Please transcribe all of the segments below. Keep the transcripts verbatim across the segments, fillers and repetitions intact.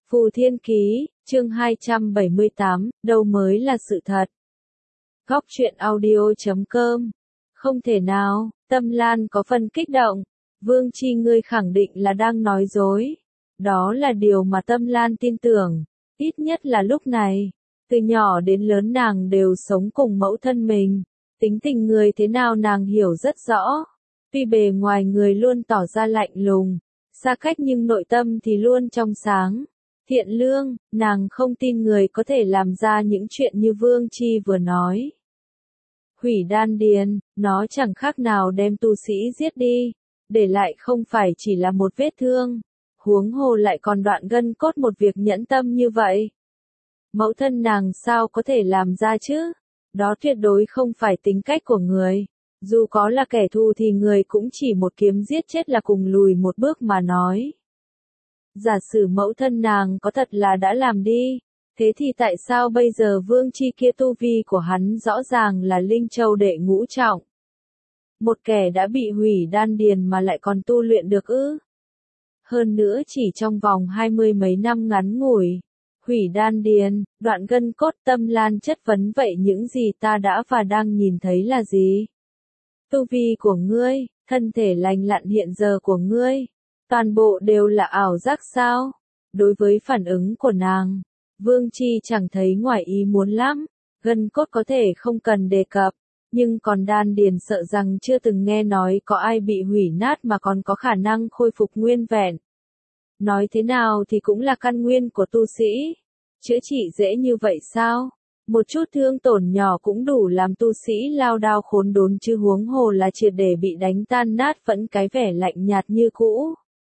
Phù Thiên Ký, chương hai trăm bảy mươi tám, đâu mới là sự thật. Góc truyện audio chấm com. Không thể nào, Tâm Lan có phần kích động. Vương Chi ngươi khẳng định là đang nói dối. Đó là điều mà Tâm Lan tin tưởng, ít nhất là lúc này. Từ nhỏ đến lớn nàng đều sống cùng mẫu thân mình. Tính tình người thế nào nàng hiểu rất rõ. Tuy bề ngoài người luôn tỏ ra lạnh lùng, xa cách nhưng nội tâm thì luôn trong sáng, thiện lương, nàng không tin người có thể làm ra những chuyện như Vương Chi vừa nói. Hủy đan điền, nó chẳng khác nào đem tu sĩ giết đi, để lại không phải chỉ là một vết thương, huống hồ lại còn đoạn gân cốt một việc nhẫn tâm như vậy. Mẫu thân nàng sao có thể làm ra chứ? Đó tuyệt đối không phải tính cách của người. Dù có là kẻ thù thì người cũng chỉ một kiếm giết chết là cùng lùi một bước mà nói. Giả sử mẫu thân nàng có thật là đã làm đi, thế thì tại sao bây giờ Vương Chi kia tu vi của hắn rõ ràng là Linh Châu đệ ngũ trọng? Một kẻ đã bị hủy đan điền mà lại còn tu luyện được ư? Hơn nữa chỉ trong vòng hai mươi mấy năm ngắn ngủi. Hủy đan điền, đoạn gân cốt. Tâm Lan chất vấn vậy những gì ta đã và đang nhìn thấy là gì? Tu vi của ngươi, thân thể lành lặn hiện giờ của ngươi, toàn bộ đều là ảo giác sao? Đối với phản ứng của nàng, Vương Chi chẳng thấy ngoài ý muốn lắm, gân cốt có thể không cần đề cập, nhưng còn đan điền sợ rằng chưa từng nghe nói có ai bị hủy nát mà còn có khả năng khôi phục nguyên vẹn. Nói thế nào thì cũng là căn nguyên của tu sĩ, chữa trị dễ như vậy sao? Một chút thương tổn nhỏ cũng đủ làm tu sĩ lao đao khốn đốn chứ huống hồ là triệt để bị đánh tan nát vẫn cái vẻ lạnh nhạt như cũ.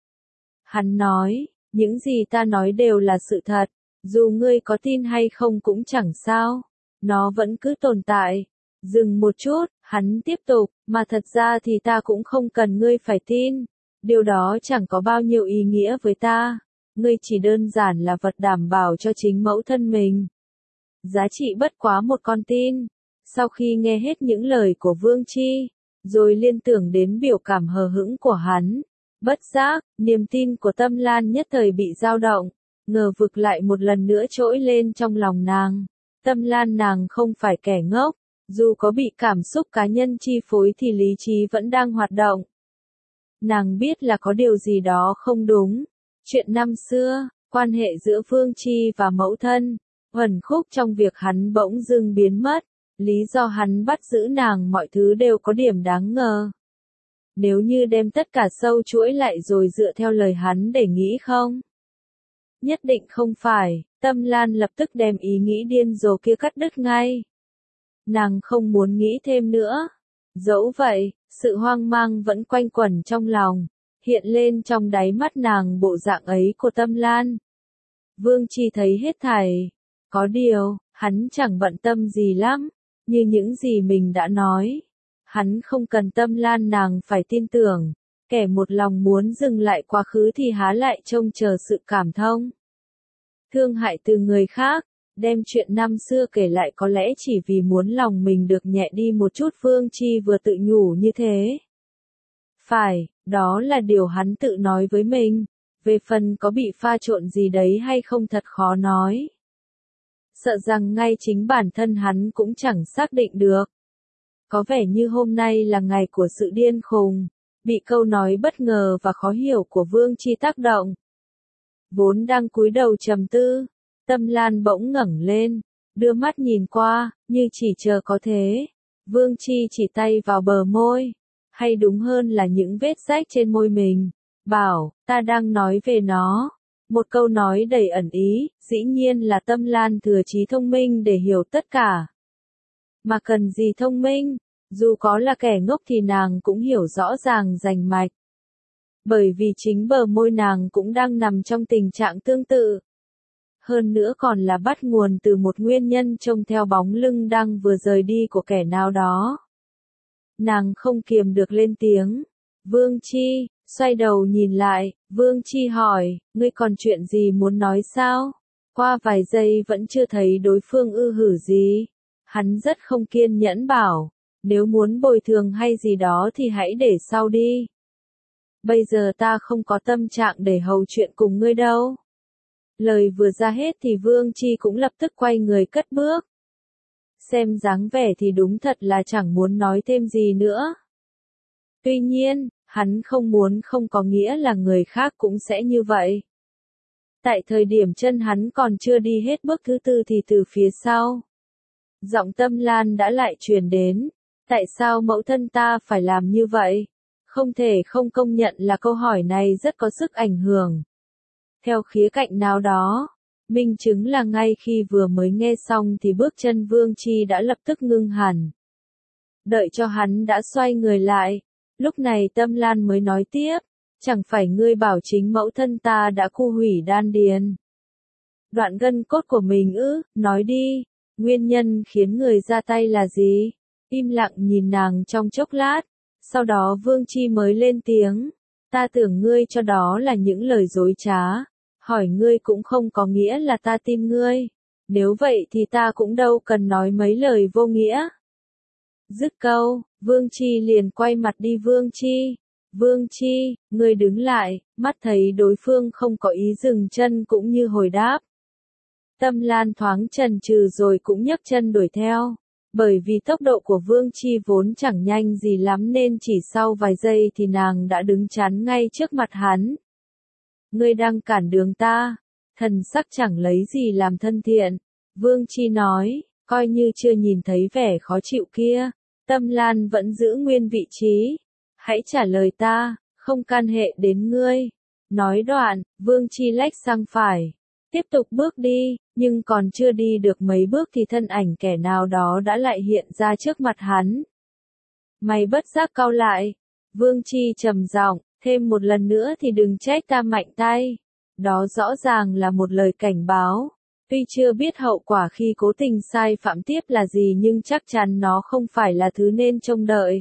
Hắn nói, những gì ta nói đều là sự thật, dù ngươi có tin hay không cũng chẳng sao, nó vẫn cứ tồn tại. Dừng một chút, hắn tiếp tục, mà thật ra thì ta cũng không cần ngươi phải tin, điều đó chẳng có bao nhiêu ý nghĩa với ta, ngươi chỉ đơn giản là vật đảm bảo cho chính mẫu thân mình. Giá trị bất quá một con tin. Sau khi nghe hết những lời của Vương Chi, rồi liên tưởng đến biểu cảm hờ hững của hắn, bất giác, niềm tin của Tâm Lan nhất thời bị dao động, ngờ vực lại một lần nữa trỗi lên trong lòng nàng. Tâm Lan nàng không phải kẻ ngốc, dù có bị cảm xúc cá nhân chi phối thì lý trí vẫn đang hoạt động. Nàng biết là có điều gì đó không đúng. Chuyện năm xưa, quan hệ giữa Vương Chi và mẫu thân, uẩn khúc trong việc hắn bỗng dưng biến mất, lý do hắn bắt giữ nàng mọi thứ đều có điểm đáng ngờ. Nếu như đem tất cả sâu chuỗi lại rồi dựa theo lời hắn để nghĩ không? Nhất định không phải, Tâm Lan lập tức đem ý nghĩ điên rồ kia cắt đứt ngay. Nàng không muốn nghĩ thêm nữa. Dẫu vậy, sự hoang mang vẫn quanh quẩn trong lòng, hiện lên trong đáy mắt nàng bộ dạng ấy của Tâm Lan. Vương Chi thấy hết thảy. Có điều, hắn chẳng bận tâm gì lắm, như những gì mình đã nói. Hắn không cần Tâm Lan nàng phải tin tưởng, kẻ một lòng muốn dừng lại quá khứ thì há lại trông chờ sự cảm thông. Thương hại từ người khác, đem chuyện năm xưa kể lại có lẽ chỉ vì muốn lòng mình được nhẹ đi một chút. Vương Chi vừa tự nhủ như thế. Phải, đó là điều hắn tự nói với mình, về phần có bị pha trộn gì đấy hay không thật khó nói. Sợ rằng ngay chính bản thân hắn cũng chẳng xác định được. Có vẻ như hôm nay là ngày của sự điên khùng, bị câu nói bất ngờ và khó hiểu của Vương Chi tác động. Vốn đang cúi đầu trầm tư, Tâm Lan bỗng ngẩng lên, đưa mắt nhìn qua, như chỉ chờ có thế. Vương Chi chỉ tay vào bờ môi, hay đúng hơn là những vết rách trên môi mình, bảo, ta đang nói về nó. Một câu nói đầy ẩn ý, dĩ nhiên là Tâm Lan thừa trí thông minh để hiểu tất cả. Mà cần gì thông minh, dù có là kẻ ngốc thì nàng cũng hiểu rõ ràng rành mạch. Bởi vì chính bờ môi nàng cũng đang nằm trong tình trạng tương tự. Hơn nữa còn là bắt nguồn từ một nguyên nhân trông theo bóng lưng đang vừa rời đi của kẻ nào đó. Nàng không kiềm được lên tiếng. Vương Chi, xoay đầu nhìn lại, Vương Chi hỏi, ngươi còn chuyện gì muốn nói sao? Qua vài giây vẫn chưa thấy đối phương ư hử gì. Hắn rất không kiên nhẫn bảo, nếu muốn bồi thường hay gì đó thì hãy để sau đi. Bây giờ ta không có tâm trạng để hầu chuyện cùng ngươi đâu. Lời vừa ra hết thì Vương Chi cũng lập tức quay người cất bước. Xem dáng vẻ thì đúng thật là chẳng muốn nói thêm gì nữa. Tuy nhiên, hắn không muốn không có nghĩa là người khác cũng sẽ như vậy. Tại thời điểm chân hắn còn chưa đi hết bước thứ tư thì từ phía sau, giọng Tâm Lan đã lại truyền đến. Tại sao mẫu thân ta phải làm như vậy? Không thể không công nhận là câu hỏi này rất có sức ảnh hưởng. Theo khía cạnh nào đó, minh chứng là ngay khi vừa mới nghe xong thì bước chân Vương Chi đã lập tức ngưng hẳn. Đợi cho hắn đã xoay người lại, lúc này Tâm Lan mới nói tiếp, chẳng phải ngươi bảo chính mẫu thân ta đã khu hủy đan điền. Đoạn gân cốt của mình ư, nói đi, nguyên nhân khiến người ra tay là gì? Im lặng nhìn nàng trong chốc lát, sau đó Vương Chi mới lên tiếng, ta tưởng ngươi cho đó là những lời dối trá, hỏi ngươi cũng không có nghĩa là ta tin ngươi, nếu vậy thì ta cũng đâu cần nói mấy lời vô nghĩa. Dứt câu, Vương Chi liền quay mặt đi. Vương Chi, Vương Chi, ngươi đứng lại, mắt thấy đối phương không có ý dừng chân cũng như hồi đáp. Tâm Lan thoáng chần chừ rồi cũng nhấc chân đuổi theo. Bởi vì tốc độ của Vương Chi vốn chẳng nhanh gì lắm nên chỉ sau vài giây thì nàng đã đứng chắn ngay trước mặt hắn. Ngươi đang cản đường ta, thần sắc chẳng lấy gì làm thân thiện. Vương Chi nói, coi như chưa nhìn thấy vẻ khó chịu kia. Tâm Lan vẫn giữ nguyên vị trí. Hãy trả lời ta, không can hệ đến ngươi. Nói đoạn, Vương Chi lách sang phải. Tiếp tục bước đi, nhưng còn chưa đi được mấy bước thì thân ảnh kẻ nào đó đã lại hiện ra trước mặt hắn. Mày bất giác cau lại. Vương Chi trầm giọng, thêm một lần nữa thì đừng trách ta mạnh tay. Đó rõ ràng là một lời cảnh báo. Tuy chưa biết hậu quả khi cố tình sai phạm tiếp là gì nhưng chắc chắn nó không phải là thứ nên trông đợi.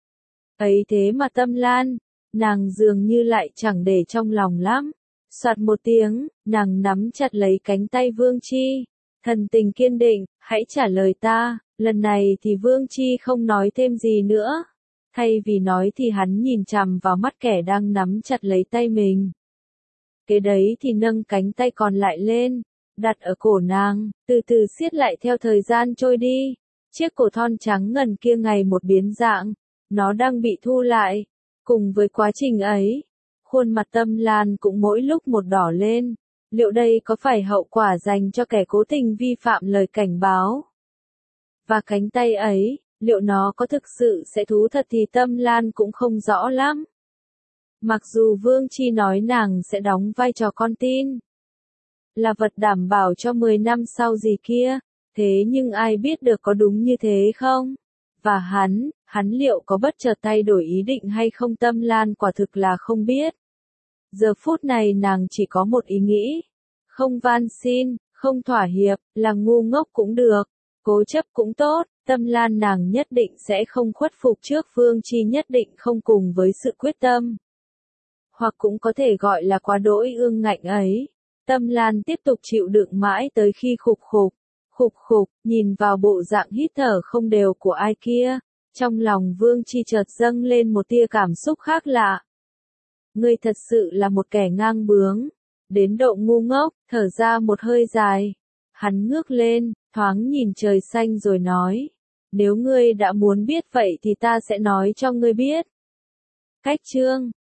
Ấy thế mà Tâm Lan, nàng dường như lại chẳng để trong lòng lắm. Soạt một tiếng, nàng nắm chặt lấy cánh tay Vương Chi. Thần tình kiên định, hãy trả lời ta. Lần này thì Vương Chi không nói thêm gì nữa. Thay vì nói thì hắn nhìn chằm vào mắt kẻ đang nắm chặt lấy tay mình. Kế đấy thì nâng cánh tay còn lại lên, đặt ở cổ nàng, từ từ siết lại theo thời gian trôi đi. Chiếc cổ thon trắng ngần kia ngày một biến dạng, nó đang bị thu lại. Cùng với quá trình ấy, khuôn mặt Tâm Lan cũng mỗi lúc một đỏ lên. Liệu đây có phải hậu quả dành cho kẻ cố tình vi phạm lời cảnh báo? Và cánh tay ấy, liệu nó có thực sự sẽ thú thật thì Tâm Lan cũng không rõ lắm. Mặc dù Vương Chi nói nàng sẽ đóng vai trò con tin, là vật đảm bảo cho mười năm sau gì kia, thế nhưng ai biết được có đúng như thế không? Và hắn, hắn liệu có bất chợt thay đổi ý định hay không? Tâm Lan quả thực là không biết. Giờ phút này nàng chỉ có một ý nghĩ. Không van xin, không thỏa hiệp, là ngu ngốc cũng được, cố chấp cũng tốt. Tâm Lan nàng nhất định sẽ không khuất phục trước Vương Chi, nhất định không cùng với sự quyết tâm. Hoặc cũng có thể gọi là quá đỗi ương ngạnh ấy. Tâm Lan tiếp tục chịu đựng mãi tới khi khục khục, khục khục, nhìn vào bộ dạng hít thở không đều của ai kia. Trong lòng Vương Chi chợt dâng lên một tia cảm xúc khác lạ. Ngươi thật sự là một kẻ ngang bướng, đến độ ngu ngốc. Thở ra một hơi dài, hắn ngước lên, thoáng nhìn trời xanh rồi nói, nếu ngươi đã muốn biết vậy thì ta sẽ nói cho ngươi biết. Cách chương